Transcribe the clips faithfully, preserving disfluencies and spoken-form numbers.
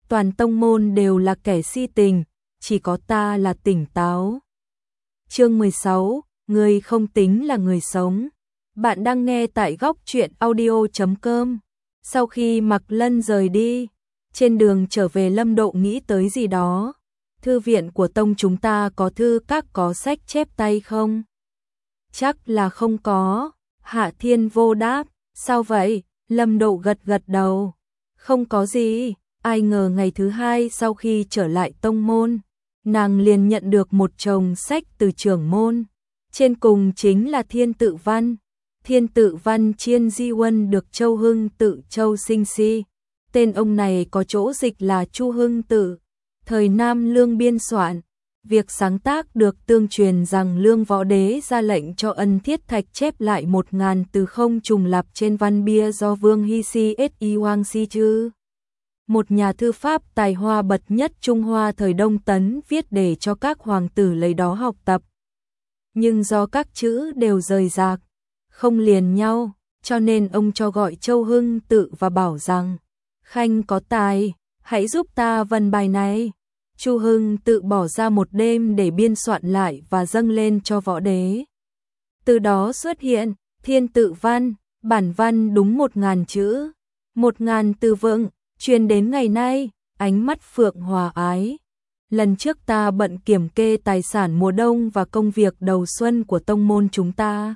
toàn tông môn đều là kẻ si tình, chỉ có ta là tỉnh táo. Chương mười sáu, người không tính là người sống. Bạn đang nghe tại góc truyện audio chấm com. Sau khi Mạc Lân rời đi, trên đường trở về Lâm Độ nghĩ tới gì đó. Thư viện của tông chúng ta có thư các có sách chép tay không? Chắc là không có. Hạ Thiên Vô đáp. Sao vậy? Lâm Độ gật gật đầu. Không có gì. Ai ngờ ngày thứ hai sau khi trở lại tông môn, nàng liền nhận được một chồng sách từ trưởng môn. Trên cùng chính là Thiên Tự Văn. Thiên Tự Văn Chiên Di Huân được Châu Hưng Tự Châu Sinh Si. Tên ông này có chỗ dịch là Chu Hưng Tự. Thời Nam Lương biên soạn. Việc sáng tác được tương truyền rằng Lương Võ Đế ra lệnh cho Ân Thiết Thạch chép lại một ngàn từ không trùng lặp trên văn bia do Vương Hy Si Si Hoang Si Chư, một nhà thư pháp tài hoa bậc nhất Trung Hoa thời Đông Tấn viết để cho các hoàng tử lấy đó học tập. Nhưng do các chữ đều rời rạc, không liền nhau, cho nên ông cho gọi Châu Hưng Tự và bảo rằng: Khanh có tài, hãy giúp ta vần bài này. Chu Hưng Tự bỏ ra một đêm để biên soạn lại và dâng lên cho Võ Đế. Từ đó xuất hiện Thiên Tự Văn, bản văn đúng một ngàn chữ, một ngàn từ vựng, truyền đến ngày nay. Ánh mắt Phượng hòa ái. Lần trước ta bận kiểm kê tài sản mùa đông và công việc đầu xuân của tông môn chúng ta,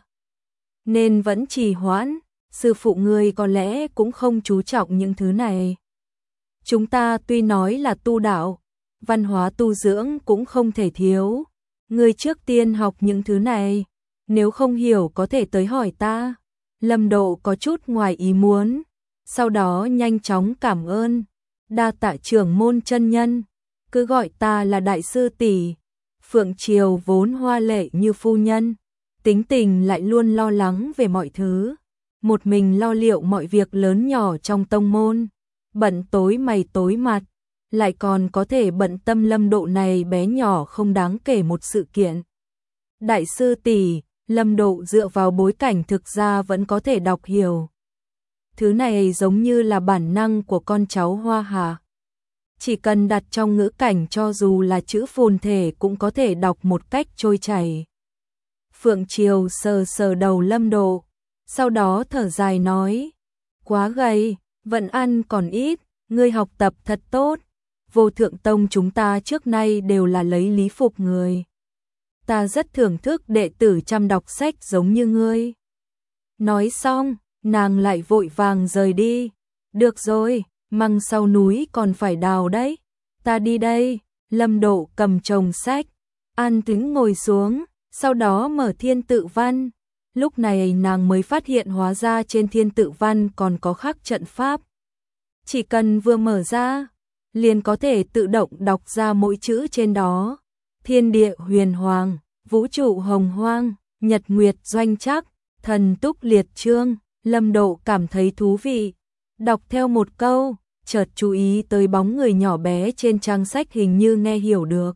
nên vẫn trì hoãn. Sư phụ ngươi có lẽ cũng không chú trọng những thứ này. Chúng ta tuy nói là tu đạo, văn hóa tu dưỡng cũng không thể thiếu. Ngươi trước tiên học những thứ này, nếu không hiểu có thể tới hỏi ta. Lâm Độ có chút ngoài ý muốn, sau đó nhanh chóng cảm ơn. Đa tạ trưởng môn chân nhân, cứ gọi ta là đại sư tỷ. Phượng Triều vốn hoa lệ như phu nhân, tính tình lại luôn lo lắng về mọi thứ, một mình lo liệu mọi việc lớn nhỏ trong tông môn, bận tối mày tối mặt, lại còn có thể bận tâm Lâm Độ này bé nhỏ không đáng kể một sự kiện. Đại sư tỷ, Lâm Độ dựa vào bối cảnh thực ra vẫn có thể đọc hiểu. Thứ này giống như là bản năng của con cháu Hoa Hà. Chỉ cần đặt trong ngữ cảnh cho dù là chữ phồn thể cũng có thể đọc một cách trôi chảy. Phượng Triều sờ sờ đầu Lâm Độ, sau đó thở dài nói: Quá gầy, vận ăn còn ít, ngươi học tập thật tốt. Vô Thượng Tông chúng ta trước nay đều là lấy lý phục người. Ta rất thưởng thức đệ tử chăm đọc sách giống như ngươi. Nói xong, nàng lại vội vàng rời đi. Được rồi, măng sau núi còn phải đào đấy. Ta đi đây. Lâm Độ cầm chồng sách, an tĩnh ngồi xuống, sau đó mở Thiên Tự Văn. Lúc này nàng mới phát hiện hóa ra trên Thiên Tự Văn còn có khắc trận pháp. Chỉ cần vừa mở ra, liền có thể tự động đọc ra mỗi chữ trên đó. Thiên địa huyền hoàng, vũ trụ hồng hoang, nhật nguyệt doanh chắc, thần túc liệt trương. Lâm Độ cảm thấy thú vị, đọc theo một câu, chợt chú ý tới bóng người nhỏ bé trên trang sách hình như nghe hiểu được.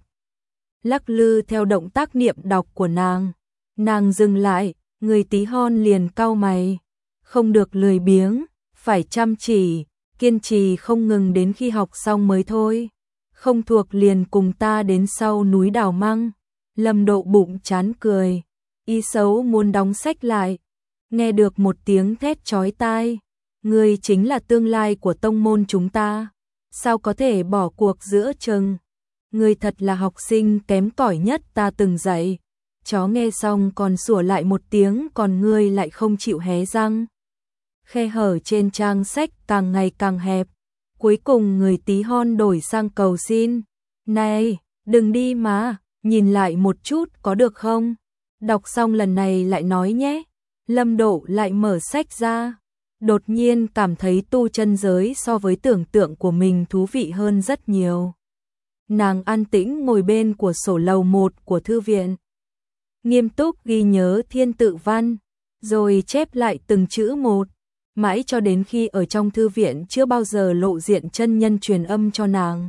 Lắc lư theo động tác niệm đọc của nàng. Nàng dừng lại, người tí hon liền cau mày. Không được lười biếng, phải chăm chỉ, kiên trì không ngừng đến khi học xong mới thôi. Không thuộc liền cùng ta đến sau núi đào măng. Lâm Độ bụng chán cười, ý xấu muốn đóng sách lại. Nghe được một tiếng thét chói tai: Ngươi chính là tương lai của tông môn chúng ta, sao có thể bỏ cuộc giữa chừng? Ngươi thật là học sinh kém cỏi nhất ta từng dạy. Chó nghe xong còn sủa lại một tiếng, còn ngươi lại không chịu hé răng. Khe hở trên trang sách càng ngày càng hẹp. Cuối cùng người tí hon đổi sang cầu xin: Này, đừng đi mà, nhìn lại một chút có được không? Đọc xong lần này lại nói nhé. Lâm Độ lại mở sách ra, đột nhiên cảm thấy tu chân giới so với tưởng tượng của mình thú vị hơn rất nhiều. Nàng an tĩnh ngồi bên của sổ lầu một của thư viện, nghiêm túc ghi nhớ Thiên Tự Văn, rồi chép lại từng chữ một, mãi cho đến khi ở trong thư viện chưa bao giờ lộ diện chân nhân truyền âm cho nàng.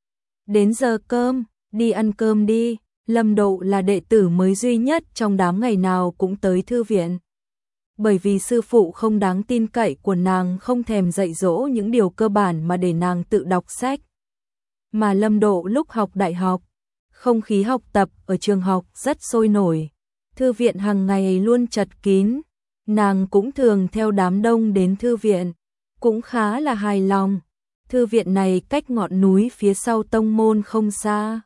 Đến giờ cơm, đi ăn cơm đi. Lâm Độ là đệ tử mới duy nhất trong đám ngày nào cũng tới thư viện. Bởi vì sư phụ không đáng tin cậy của nàng không thèm dạy dỗ những điều cơ bản mà để nàng tự đọc sách. mà Lâm Độ lúc học đại học, không khí học tập ở trường học rất sôi nổi, thư viện hàng ngày luôn chật kín, nàng cũng thường theo đám đông đến thư viện, cũng khá là hài lòng. Thư viện này cách ngọn núi phía sau tông môn không xa,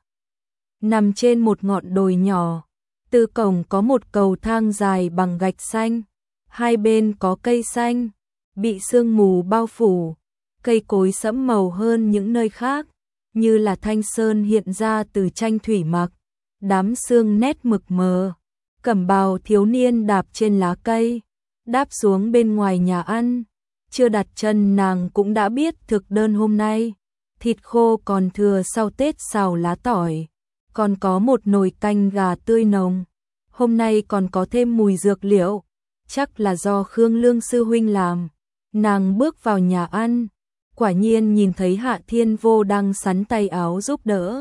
nằm trên một ngọn đồi nhỏ, từ cổng có một cầu thang dài bằng gạch xanh, hai bên có cây xanh, bị sương mù bao phủ, cây cối sẫm màu hơn những nơi khác, như là thanh sơn hiện ra từ tranh thủy mặc, đám sương nét mực mờ, cẩm bào thiếu niên đạp trên lá cây, đáp xuống bên ngoài nhà ăn, chưa đặt chân nàng cũng đã biết thực đơn hôm nay, thịt khô còn thừa sau Tết xào lá tỏi, còn có một nồi canh gà tươi nồng, hôm nay còn có thêm mùi dược liệu, chắc là do Khương Lương sư huynh làm. Nàng bước vào nhà ăn, quả nhiên nhìn thấy Hạ Thiên Vô đang sắn tay áo giúp đỡ.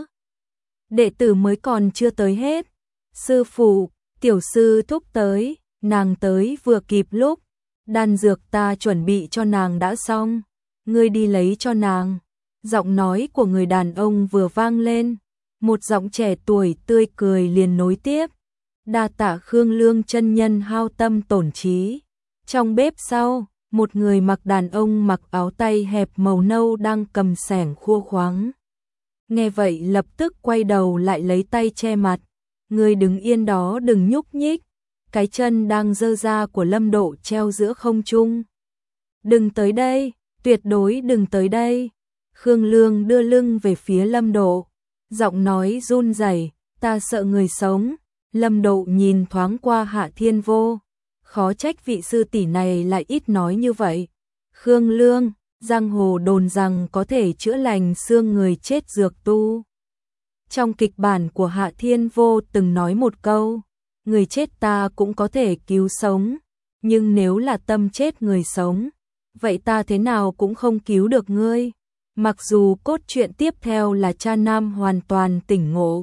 Đệ tử mới còn chưa tới hết. Sư phụ, tiểu sư thúc tới, nàng tới vừa kịp lúc, đan dược ta chuẩn bị cho nàng đã xong, ngươi đi lấy cho nàng. Giọng nói của người đàn ông vừa vang lên, một giọng trẻ tuổi tươi cười liền nối tiếp. Đa tạ Khương Lương chân nhân hao tâm tổn trí. Trong bếp sau, một người mặc đàn ông mặc áo tay hẹp màu nâu đang cầm xẻng khua khoáng. Nghe vậy lập tức quay đầu lại lấy tay che mặt. Người đứng yên đó đừng nhúc nhích. Cái chân đang giơ ra của Lâm Độ treo giữa không trung. Đừng tới đây, tuyệt đối đừng tới đây. Khương Lương đưa lưng về phía Lâm Độ, giọng nói run rẩy, ta sợ người sống. Lâm Độ nhìn thoáng qua Hạ Thiên Vô, khó trách vị sư tỷ này lại ít nói như vậy. Khương Lương, giang hồ đồn rằng có thể chữa lành xương người chết dược tu. Trong kịch bản của Hạ Thiên Vô từng nói một câu, người chết ta cũng có thể cứu sống, nhưng nếu là tâm chết người sống, vậy ta thế nào cũng không cứu được ngươi. Mặc dù cốt truyện tiếp theo là cha nam hoàn toàn tỉnh ngộ,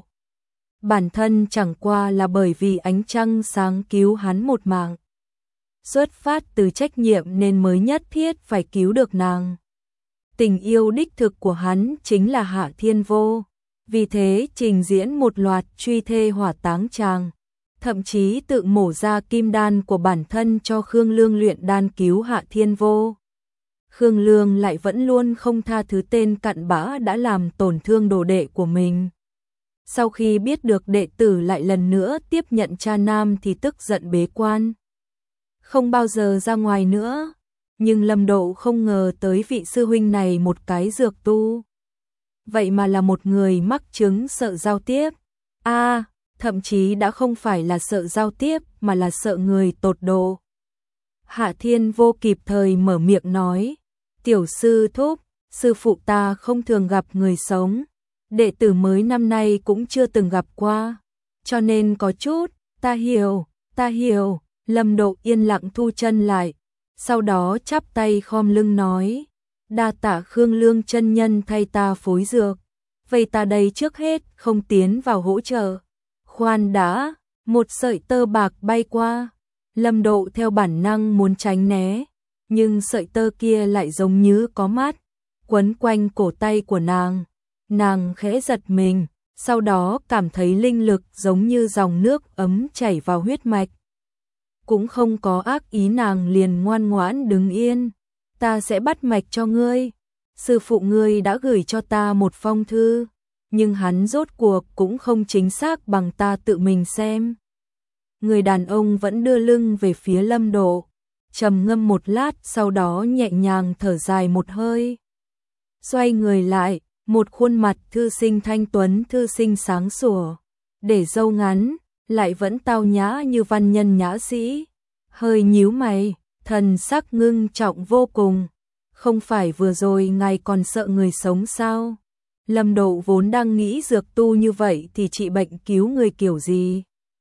bản thân chẳng qua là bởi vì ánh trăng sáng cứu hắn một mạng. Xuất phát từ trách nhiệm nên mới nhất thiết phải cứu được nàng. Tình yêu đích thực của hắn chính là Hạ Thiên Vô, vì thế trình diễn một loạt truy thê hỏa táng tràng, thậm chí tự mổ ra kim đan của bản thân cho Khương Lương luyện đan cứu Hạ Thiên Vô. Khương Lương lại vẫn luôn không tha thứ tên cặn bã đã làm tổn thương đồ đệ của mình. Sau khi biết được đệ tử lại lần nữa tiếp nhận cha nam thì tức giận bế quan, không bao giờ ra ngoài nữa. Nhưng Lâm Độ không ngờ tới vị sư huynh này một cái dược tu, vậy mà là một người mắc chứng sợ giao tiếp. A, à, thậm chí đã không phải là sợ giao tiếp mà là sợ người tột độ. Hạ Thiên Vô kịp thời mở miệng nói, tiểu sư thúc, sư phụ ta không thường gặp người sống, đệ tử mới năm nay cũng chưa từng gặp qua, cho nên có chút, ta hiểu, ta hiểu. Lâm Độ yên lặng thu chân lại, sau đó chắp tay khom lưng nói, đa tạ Khương Lương chân nhân thay ta phối dược, vậy ta đây trước hết không tiến vào hỗ trợ. Khoan đã, một sợi tơ bạc bay qua, Lâm Độ theo bản năng muốn tránh né, nhưng sợi tơ kia lại giống như có mắt, quấn quanh cổ tay của nàng. Nàng khẽ giật mình, sau đó cảm thấy linh lực giống như dòng nước ấm chảy vào huyết mạch. Cũng không có ác ý, nàng liền ngoan ngoãn đứng yên. Ta sẽ bắt mạch cho ngươi. Sư phụ ngươi đã gửi cho ta một phong thư, nhưng hắn rốt cuộc cũng không chính xác bằng ta tự mình xem. Người đàn ông vẫn đưa lưng về phía Lâm Độ, trầm ngâm một lát, sau đó nhẹ nhàng thở dài một hơi. Xoay người lại, một khuôn mặt thư sinh thanh tuấn, thư sinh sáng sủa, để râu ngắn, lại vẫn tao nhã như văn nhân nhã sĩ, hơi nhíu mày, thần sắc ngưng trọng vô cùng. Không phải vừa rồi ngài còn sợ người sống sao? Lâm Độ vốn đang nghĩ dược tu như vậy thì trị bệnh cứu người kiểu gì,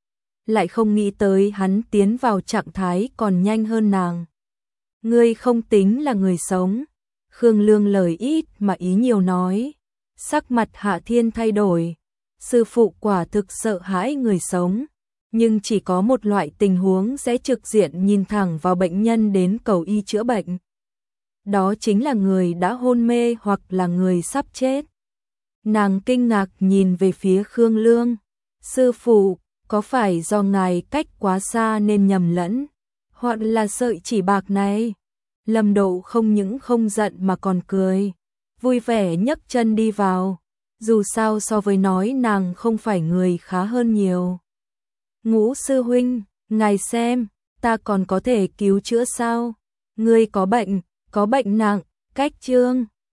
lại không nghĩ tới hắn tiến vào trạng thái còn nhanh hơn nàng. Ngươi không tính là người sống. Khương Lương lời ít mà ý nhiều nói. Sắc mặt Hạ Thiên thay đổi. Sư phụ quả thực sợ hãi người sống, nhưng chỉ có một loại tình huống sẽ trực diện nhìn thẳng vào bệnh nhân đến cầu y chữa bệnh. Đó chính là người đã hôn mê hoặc là người sắp chết. Nàng kinh ngạc nhìn về phía Khương Lương. Sư phụ, có phải do ngài cách quá xa nên nhầm lẫn? Hoặc là sợi chỉ bạc này? Lâm Độ không những không giận mà còn cười. Vui vẻ nhấc chân đi vào. Dù sao so với nói nàng không phải người khá hơn nhiều. Ngũ sư huynh, ngài xem, ta còn có thể cứu chữa sao? Ngươi có bệnh, có bệnh nặng, cách chương.